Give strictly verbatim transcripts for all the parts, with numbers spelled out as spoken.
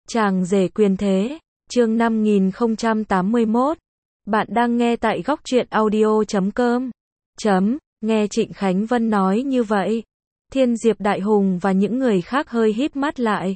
Chàng rể quyền thế, chương năm nghìn không trăm tám mươi mốt. Bạn đang nghe tại góc truyện audio chấm com. Chấm, nghe Trịnh Khánh Vân nói như vậy. Thiên Diệp Đại Hùng và những người khác hơi híp mắt lại.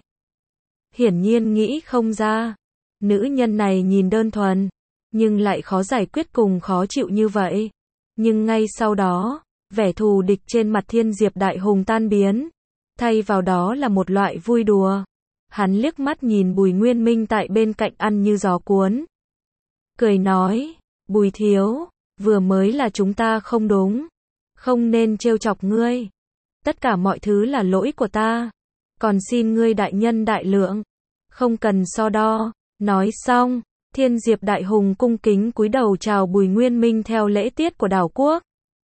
Hiển nhiên nghĩ không ra. Nữ nhân này nhìn đơn thuần, nhưng lại khó giải quyết cùng khó chịu như vậy. Nhưng ngay sau đó, vẻ thù địch trên mặt Thiên Diệp Đại Hùng tan biến. Thay vào đó là một loại vui đùa. Hắn liếc mắt nhìn Bùi Nguyên Minh tại bên cạnh ăn như gió cuốn. Cười nói, Bùi thiếu, vừa mới là chúng ta không đúng. Không nên trêu chọc ngươi. Tất cả mọi thứ là lỗi của ta. Còn xin ngươi đại nhân đại lượng. Không cần so đo. Nói xong, Thiên Diệp Đại Hùng cung kính cúi đầu chào Bùi Nguyên Minh theo lễ tiết của đảo quốc.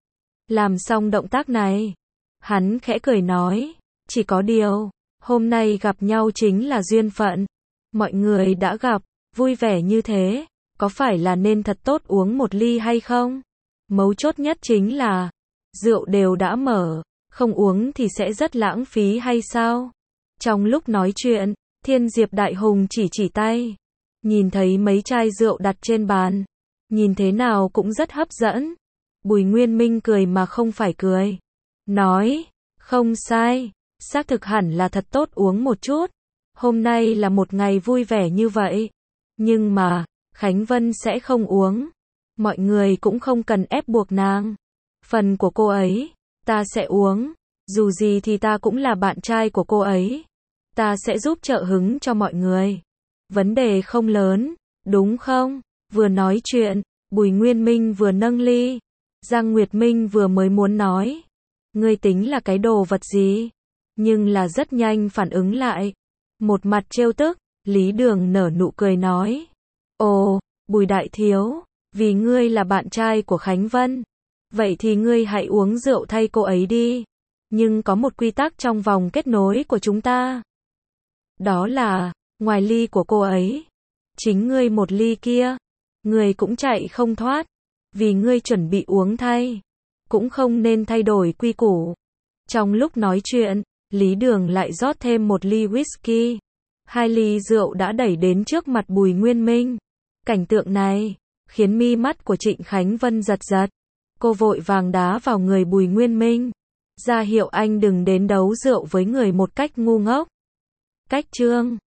Làm xong động tác này, hắn khẽ cười nói, chỉ có điều, hôm nay gặp nhau chính là duyên phận. Mọi người đã gặp, vui vẻ như thế, có phải là nên thật tốt uống một ly hay không? Mấu chốt nhất chính là, rượu đều đã mở, không uống thì sẽ rất lãng phí hay sao? Trong lúc nói chuyện, Thiên Diệp Đại Hùng chỉ chỉ tay, nhìn thấy mấy chai rượu đặt trên bàn, nhìn thế nào cũng rất hấp dẫn. Bùi Nguyên Minh cười mà không phải cười, nói, không sai, xác thực hẳn là thật tốt uống một chút. Hôm nay là một ngày vui vẻ như vậy, nhưng mà, Khánh Vân sẽ không uống. Mọi người cũng không cần ép buộc nàng. Phần của cô ấy, ta sẽ uống. Dù gì thì ta cũng là bạn trai của cô ấy. Ta sẽ giúp trợ hứng cho mọi người. Vấn đề không lớn, đúng không? Vừa nói chuyện, Bùi Nguyên Minh vừa nâng ly. Giang Nguyệt Minh vừa mới muốn nói, ngươi tính là cái đồ vật gì? Nhưng là rất nhanh phản ứng lại. Một mặt trêu tức, Lý Đường nở nụ cười nói, ồ, Bùi đại thiếu, vì ngươi là bạn trai của Khánh Vân, vậy thì ngươi hãy uống rượu thay cô ấy đi. Nhưng có một quy tắc trong vòng kết nối của chúng ta. Đó là, ngoài ly của cô ấy, chính ngươi một ly kia, ngươi cũng chạy không thoát, vì ngươi chuẩn bị uống thay, cũng không nên thay đổi quy củ. Trong lúc nói chuyện, Lý Đường lại rót thêm một ly whisky. Hai ly rượu đã đẩy đến trước mặt Bùi Nguyên Minh. Cảnh tượng này, khiến mi mắt của Trịnh Khánh Vân giật giật. Cô vội vàng đá vào người Bùi Nguyên Minh, ra hiệu anh đừng đến đấu rượu với người một cách ngu ngốc. Cách chương